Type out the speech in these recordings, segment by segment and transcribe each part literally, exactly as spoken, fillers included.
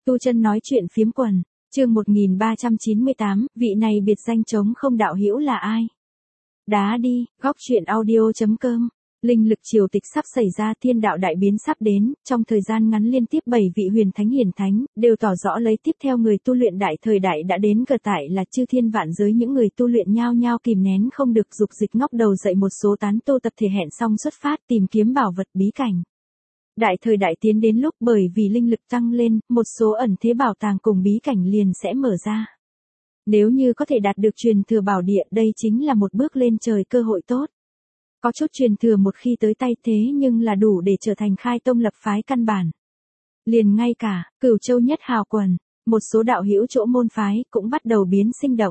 Tu Chân nói chuyện phiếm quần, chương một nghìn ba trăm chín mươi tám, vị này biệt danh trống không đạo hữu là ai? Đá đi, góc truyện audio chấm com. Linh lực triều tịch sắp xảy ra, thiên đạo đại biến sắp đến, trong thời gian ngắn liên tiếp bảy vị huyền thánh hiển thánh, đều tỏ rõ lấy tiếp theo người tu luyện đại thời đại đã đến, cờ tại là chư thiên vạn giới những người tu luyện nhao nhao kìm nén không được dục dịch ngóc đầu dậy, một số tán tu tập thể hẹn xong xuất phát tìm kiếm bảo vật bí cảnh. Đại thời đại tiến đến lúc bởi vì linh lực tăng lên, một số ẩn thế bảo tàng cùng bí cảnh liền sẽ mở ra. Nếu như có thể đạt được truyền thừa bảo địa, đây chính là một bước lên trời cơ hội tốt. Có chút truyền thừa một khi tới tay thế nhưng là đủ để trở thành khai tông lập phái căn bản. Liền ngay cả, Cửu Châu nhất hào quần, một số đạo hữu chỗ môn phái cũng bắt đầu biến sinh động.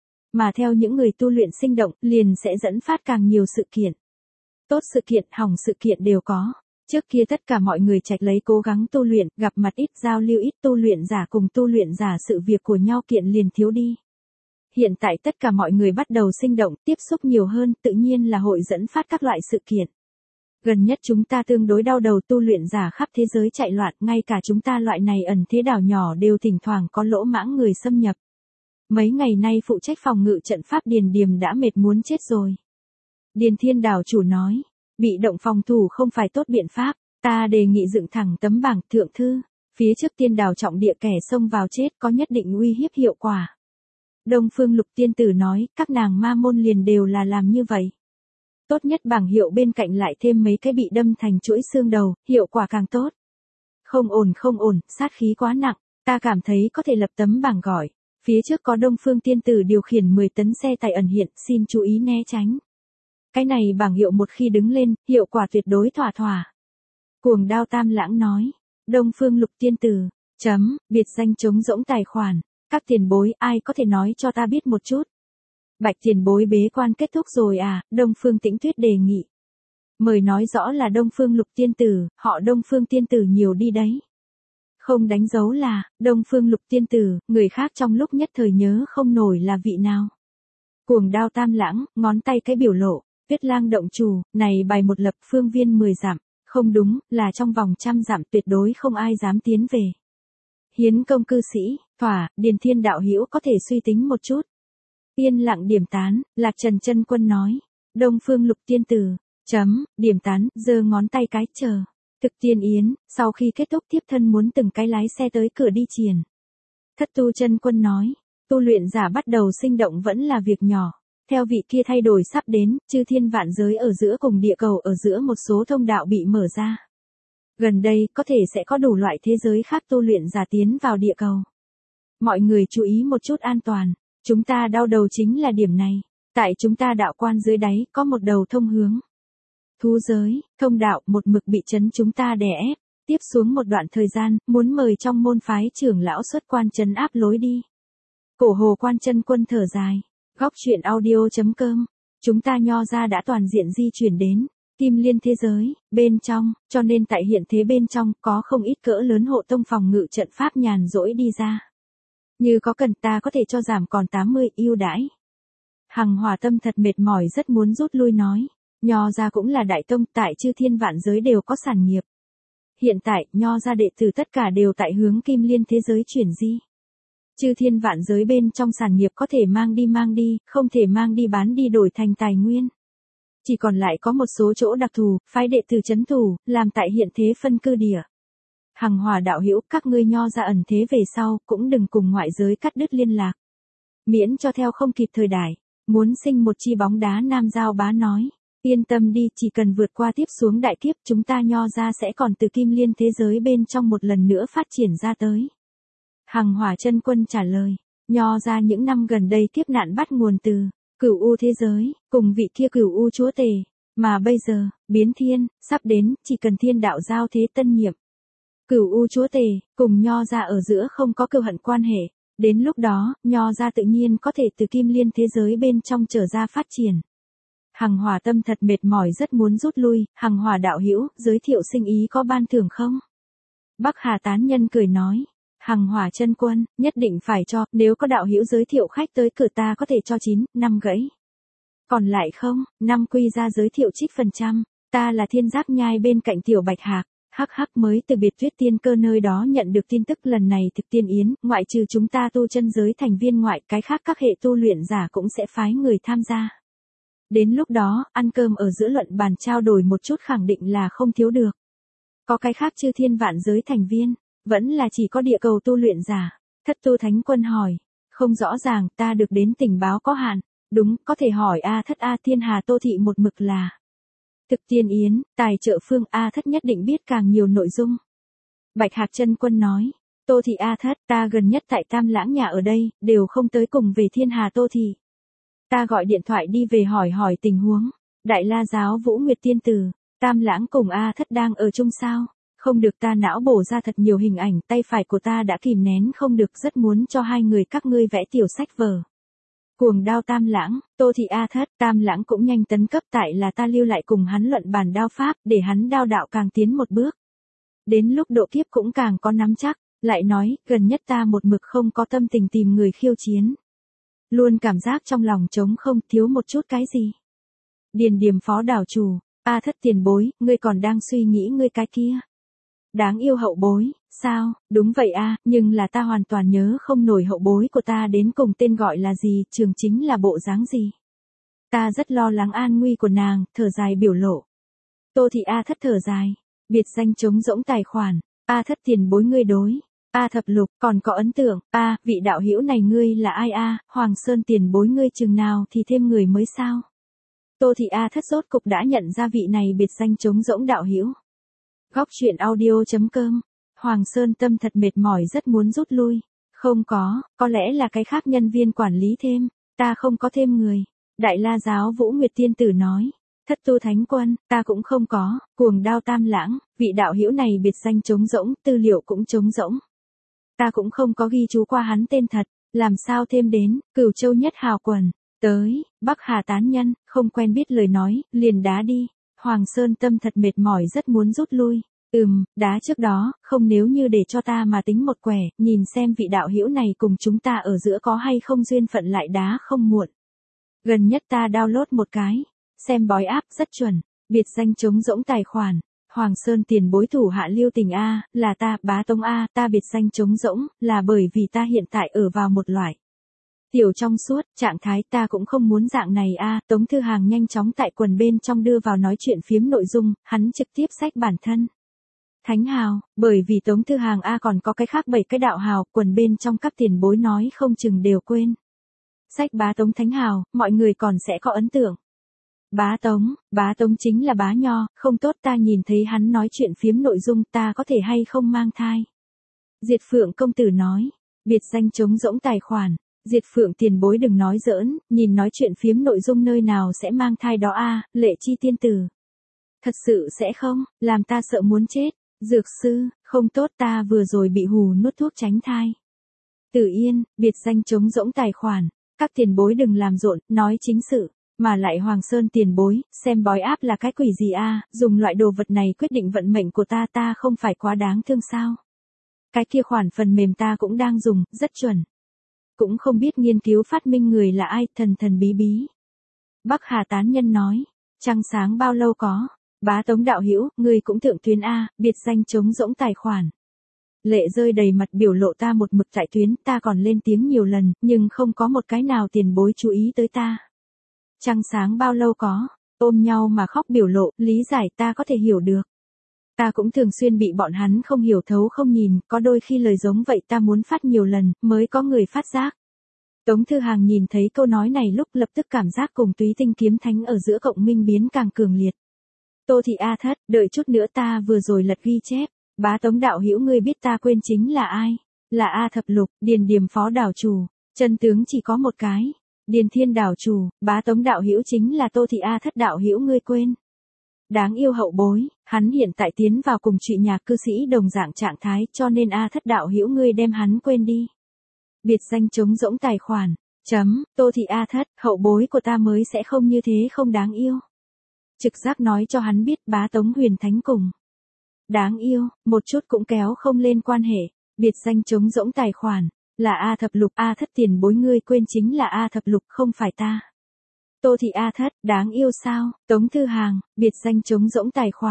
Mà theo những người tu luyện sinh động, liền sẽ dẫn phát càng nhiều sự kiện. Tốt sự kiện, hỏng sự kiện đều có. Trước kia tất cả mọi người trạch lấy cố gắng tu luyện, gặp mặt ít, giao lưu ít, tu luyện giả cùng tu luyện giả sự việc của nhau kiện liền thiếu đi. Hiện tại tất cả mọi người bắt đầu sinh động, tiếp xúc nhiều hơn, tự nhiên là hội dẫn phát các loại sự kiện. Gần nhất chúng ta tương đối đau đầu, tu luyện giả khắp thế giới chạy loạn, ngay cả chúng ta loại này ẩn thế đảo nhỏ đều thỉnh thoảng có lỗ mãng người xâm nhập. Mấy ngày nay phụ trách phòng ngự trận pháp Điền Điềm đã mệt muốn chết rồi. Điền Thiên đảo chủ nói, bị động phòng thủ không phải tốt biện pháp, ta đề nghị dựng thẳng tấm bảng thượng thư, phía trước tiên đảo trọng địa kẻ xông vào chết có nhất định uy hiếp hiệu quả. Đông Phương Lục tiên tử nói, các nàng ma môn liền đều là làm như vậy. Tốt nhất bảng hiệu bên cạnh lại thêm mấy cái bị đâm thành chuỗi xương đầu, hiệu quả càng tốt. Không ổn không ổn, sát khí quá nặng, ta cảm thấy có thể lập tấm bảng gọi. Phía trước có Đông Phương tiên tử điều khiển mười tấn xe tải ẩn hiện, xin chú ý né tránh. Cái này bảng hiệu một khi đứng lên, hiệu quả tuyệt đối thỏa thỏa. Cuồng Đao Tam Lãng nói, Đông Phương Lục tiên tử, chấm, biệt danh trống rỗng tài khoản. Các tiền bối, ai có thể nói cho ta biết một chút? Bạch tiền bối bế quan kết thúc rồi à? Đông Phương Tĩnh Tuyết đề nghị. Mời nói rõ là Đông Phương Lục tiên tử, họ Đông Phương tiên tử nhiều đi đấy. Không đánh dấu là, Đông Phương Lục tiên tử, người khác trong lúc nhất thời nhớ không nổi là vị nào. Cuồng Đao Tam Lãng, ngón tay cái biểu lộ, Tuyết Lang động chủ, này bài một lập phương viên mười dặm, không đúng, là trong vòng trăm dặm tuyệt đối không ai dám tiến về. Hiến công cư sĩ, thỏa, Điền Thiên đạo hữu có thể suy tính một chút. Yên lặng điểm tán, Lạc Trần chân quân nói, Đông Phương Lục tiên tử, chấm, điểm tán, giơ ngón tay cái, chờ. Thực tiên yến, sau khi kết thúc tiếp thân muốn từng cái lái xe tới cửa đi triển. Thất Tu chân quân nói, tu luyện giả bắt đầu sinh động vẫn là việc nhỏ. Theo vị kia thay đổi sắp đến, chư thiên vạn giới ở giữa cùng địa cầu ở giữa một số thông đạo bị mở ra. Gần đây, có thể sẽ có đủ loại thế giới khác tu luyện giả tiến vào địa cầu. Mọi người chú ý một chút an toàn, chúng ta đau đầu chính là điểm này. Tại chúng ta đạo quan dưới đáy, có một đầu thông hướng. Thú giới, thông đạo, một mực bị trấn chúng ta đè ép. Tiếp xuống một đoạn thời gian, muốn mời trong môn phái trưởng lão xuất quan trấn áp lối đi. Cổ Hồ Quan chân quân thở dài. Góc truyện audio chấm com. Chúng ta nho ra đã toàn diện di chuyển đến Kim Liên thế giới, bên trong, cho nên tại hiện thế bên trong, có không ít cỡ lớn hộ tông phòng ngự trận pháp nhàn rỗi đi ra. Như có cần ta có thể cho giảm còn tám mươi, ưu đãi. Hằng Hòa Tâm thật mệt mỏi rất muốn rút lui nói, nho ra cũng là đại tông, tại chư thiên vạn giới đều có sản nghiệp. Hiện tại, nho ra đệ tử tất cả đều tại hướng Kim Liên thế giới chuyển di. Chư thiên vạn giới bên trong sản nghiệp có thể mang đi mang đi, không thể mang đi bán đi đổi thành tài nguyên. Chỉ còn lại có một số chỗ đặc thù, phái đệ tử trấn thủ, làm tại hiện thế phân cư địa. Hằng Hòa đạo hữu, các ngươi nho ra ẩn thế về sau, cũng đừng cùng ngoại giới cắt đứt liên lạc. Miễn cho theo không kịp thời đại, muốn sinh một chi bóng đá Nam Giao Bá nói, yên tâm đi, chỉ cần vượt qua tiếp xuống đại kiếp, chúng ta nho ra sẽ còn từ Kim Liên thế giới bên trong một lần nữa phát triển ra tới. Hằng Hòa chân quân trả lời, nho ra những năm gần đây kiếp nạn bắt nguồn từ Cửu U thế giới, cùng vị kia Cửu U chúa tể, mà bây giờ, biến thiên, sắp đến, chỉ cần thiên đạo giao thế tân nhiệm. Cửu U chúa tể, cùng nho ra ở giữa không có cừu hận quan hệ, đến lúc đó, nho ra tự nhiên có thể từ Kim Liên thế giới bên trong trở ra phát triển. Hằng Hòa Tâm thật mệt mỏi rất muốn rút lui, Hằng Hòa đạo hữu, giới thiệu sinh ý có ban thưởng không? Bắc Hà tán nhân cười nói. Hằng Hòa chân quân, nhất định phải cho, nếu có đạo hữu giới thiệu khách tới cửa ta có thể cho chín, năm gãy. Còn lại không, năm quy ra giới thiệu trích phần trăm, ta là Thiên Giác Nhai bên cạnh Tiểu Bạch Hạc, Hắc hắc mới từ biệt Tuyết Tiên Cơ nơi đó nhận được tin tức lần này thực tiên yến, ngoại trừ chúng ta tu chân giới thành viên ngoại, cái khác các hệ tu luyện giả cũng sẽ phái người tham gia. Đến lúc đó, ăn cơm ở giữa luận bàn trao đổi một chút khẳng định là không thiếu được. Có cái khác chư thiên vạn giới thành viên, vẫn là chỉ có địa cầu tu luyện giả. Thất Tu Thánh Quân hỏi, không rõ ràng, ta được đến tình báo có hạn. Đúng, có thể hỏi A Thất. A Thiên Hà Tô Thị một mực là thực tiên yến, tài trợ phương. A Thất nhất định biết càng nhiều nội dung. Bạch Hạc Chân Quân nói, Tô Thị A Thất, ta gần nhất tại Tam Lãng nhà ở đây, đều không tới cùng về Thiên Hà Tô Thị. Ta gọi điện thoại đi về hỏi hỏi tình huống. Đại La Giáo Vũ Nguyệt Tiên Tử, Tam Lãng cùng A Thất đang ở chung sao? Không được, ta não bổ ra thật nhiều hình ảnh, tay phải của ta đã kìm nén không được, rất muốn cho hai người các ngươi vẽ tiểu sách vở. Cuồng đao Tam Lãng, Tô Thị A Thất, Tam Lãng cũng nhanh tấn cấp, tại là ta lưu lại cùng hắn luận bàn đao pháp, để hắn đao đạo càng tiến một bước. Đến lúc độ kiếp cũng càng có nắm chắc, lại nói, gần nhất ta một mực không có tâm tình tìm người khiêu chiến. Luôn cảm giác trong lòng trống không, thiếu một chút cái gì. Điền Điềm Phó đảo chủ, A Thất tiền bối, ngươi còn đang suy nghĩ ngươi cái kia. Đáng yêu hậu bối, sao? Đúng vậy a, nhưng là ta hoàn toàn nhớ không nổi hậu bối của ta đến cùng tên gọi là gì, trường chính là bộ dáng gì. Ta rất lo lắng an nguy của nàng, thở dài biểu lộ. Tô Thị A Thất thở dài, biệt danh trống rỗng tài khoản, A Thất tiền bối ngươi đối. A Thập Lục, còn có ấn tượng, a, vị đạo hữu này ngươi là ai a, Hoàng Sơn tiền bối ngươi chừng nào thì thêm người mới sao? Tô Thị A Thất rốt cục đã nhận ra vị này biệt danh trống rỗng đạo hữu. Góc truyện audio chấm com. Hoàng Sơn tâm thật mệt mỏi, rất muốn rút lui. Không có, có lẽ là cái khác nhân viên quản lý thêm, ta không có thêm người. Đại La Giáo Vũ Nguyệt Tiên Tử nói. Thất Tu Thánh Quân, ta cũng không có. Cuồng đao Tam Lãng, vị đạo hữu này biệt danh trống rỗng, tư liệu cũng trống rỗng. Ta cũng không có ghi chú qua hắn tên thật, làm sao thêm đến. Cửu Châu Nhất Hào Quần, tới, Bắc Hà Tán Nhân, không quen biết lời nói, liền đá đi. Hoàng Sơn tâm thật mệt mỏi, rất muốn rút lui. Ừm, đá trước đó, không, nếu như để cho ta mà tính một quẻ, nhìn xem vị đạo hữu này cùng chúng ta ở giữa có hay không duyên phận, lại đá không muộn. Gần nhất ta download một cái, xem bói app rất chuẩn, biệt danh trống rỗng tài khoản. Hoàng Sơn tiền bối thủ hạ lưu tình A, là ta, Bá Tông A, ta biệt danh trống rỗng, là bởi vì ta hiện tại ở vào một loại tiểu trong suốt, trạng thái, ta cũng không muốn dạng này A. Tống Thư Hàng nhanh chóng tại quần bên trong đưa vào nói chuyện phiếm nội dung, hắn trực tiếp xách bản thân. Thánh hào, bởi vì Tống Thư Hàng A còn có cái khác bảy cái đạo hào, quần bên trong các tiền bối nói không chừng đều quên. Xách Bá Tống Thánh hào, mọi người còn sẽ có ấn tượng. Bá Tống, Bá Tống chính là Bá Nho, không tốt, ta nhìn thấy hắn nói chuyện phiếm nội dung, ta có thể hay không mang thai. Diệt Phượng công tử nói, biệt danh trống rỗng tài khoản. Diệt Phượng tiền bối đừng nói giỡn, nhìn nói chuyện phiếm nội dung nơi nào sẽ mang thai đó a, Lệ Chi tiên tử. Thật sự sẽ không, làm ta sợ muốn chết. Dược sư, không tốt, ta vừa rồi bị hù nuốt thuốc tránh thai. Tử Yên, biệt danh trống rỗng tài khoản. Các tiền bối đừng làm rộn, nói chính sự. Mà lại Hoàng Sơn tiền bối, xem bói áp là cái quỷ gì a, dùng loại đồ vật này quyết định vận mệnh của ta, ta không phải quá đáng thương sao? Cái kia khoản phần mềm ta cũng đang dùng, rất chuẩn. Cũng không biết nghiên cứu phát minh người là ai, thần thần bí bí. Bắc Hà Tán Nhân nói, trăng sáng bao lâu có? Bá Tống đạo hữu, người cũng thượng tuyến a, biệt danh trống rỗng tài khoản. Lệ rơi đầy mặt, biểu lộ ta một mực tại tuyến, ta còn lên tiếng nhiều lần, nhưng không có một cái nào tiền bối chú ý tới ta. Trăng sáng bao lâu có? Ôm nhau mà khóc biểu lộ, lý giải, ta có thể hiểu được. Ta cũng thường xuyên bị bọn hắn không hiểu thấu không nhìn, có đôi khi lời giống vậy ta muốn phát nhiều lần, mới có người phát giác. Tống Thư Hàng nhìn thấy câu nói này lúc lập tức cảm giác cùng Túy Tinh kiếm thánh ở giữa cộng minh biến càng cường liệt. Tô Thị A Thất, đợi chút nữa, ta vừa rồi lật ghi chép. Bá Tống đạo hữu, ngươi biết ta quên chính là ai? Là A Thập Lục, Điền Điềm Phó đảo chủ. Chân tướng chỉ có một cái. Điền Thiên đảo chủ, Bá Tống đạo hữu chính là Tô Thị A Thất đạo hữu, ngươi quên. Đáng yêu hậu bối, hắn hiện tại tiến vào cùng trụy nhà cư sĩ đồng dạng trạng thái, cho nên A Thất đạo hữu ngươi đem hắn quên đi. Biệt danh trống rỗng tài khoản. Chấm, Tô Thị A Thất, hậu bối của ta mới sẽ không như thế không đáng yêu. Trực giác nói cho hắn biết Bá Tống huyền thánh cùng. Đáng yêu, một chút cũng kéo không lên quan hệ. Biệt danh trống rỗng tài khoản. Là A Thập Lục, A Thất tiền bối ngươi quên chính là A Thập Lục, không phải ta. Tô Thị A Thất, đáng yêu sao? Tống Thư Hàng, biệt danh trống rỗng tài khoản.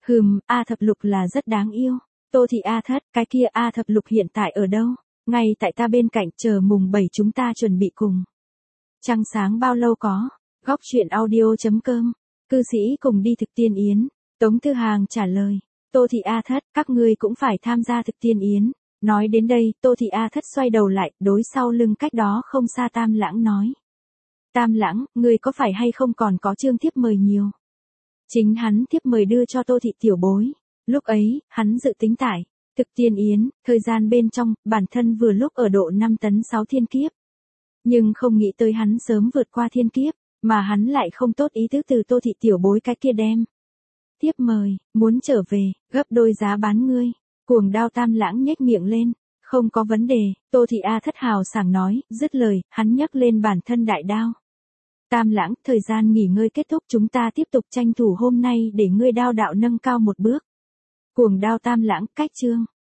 Hừm, A Thập Lục là rất đáng yêu. Tô Thị A Thất, cái kia A Thập Lục hiện tại ở đâu? Ngay tại ta bên cạnh, chờ mùng bảy chúng ta chuẩn bị cùng. Trăng sáng bao lâu có? Góc chuyện audio.com. Cư sĩ cùng đi thực tiên yến. Tống Thư Hàng trả lời. Tô Thị A Thất, các ngươi cũng phải tham gia thực tiên yến. Nói đến đây, Tô Thị A Thất xoay đầu lại, đối sau lưng cách đó không xa Tam Lãng nói. Tam Lãng, ngươi có phải hay không còn có chương thiếp mời nhiều? Chính hắn thiếp mời đưa cho Tô Thị tiểu bối. Lúc ấy, hắn dự tính tại thực tiên yến, thời gian bên trong, bản thân vừa lúc ở độ năm tấn sáu thiên kiếp. Nhưng không nghĩ tới hắn sớm vượt qua thiên kiếp, mà hắn lại không tốt ý tứ từ Tô Thị tiểu bối cái kia đem. Thiếp mời, muốn trở về, gấp đôi giá bán ngươi. Cuồng Đao Tam Lãng nhếch miệng lên. Không có vấn đề, Tô Thị A Thất hào sảng nói, dứt lời, hắn nhấc lên bản thân đại đao. Tam Lãng, thời gian nghỉ ngơi kết thúc chúng ta tiếp tục tranh thủ hôm nay để ngươi đao đạo nâng cao một bước. Cuồng Đao Tam Lãng, cách chương.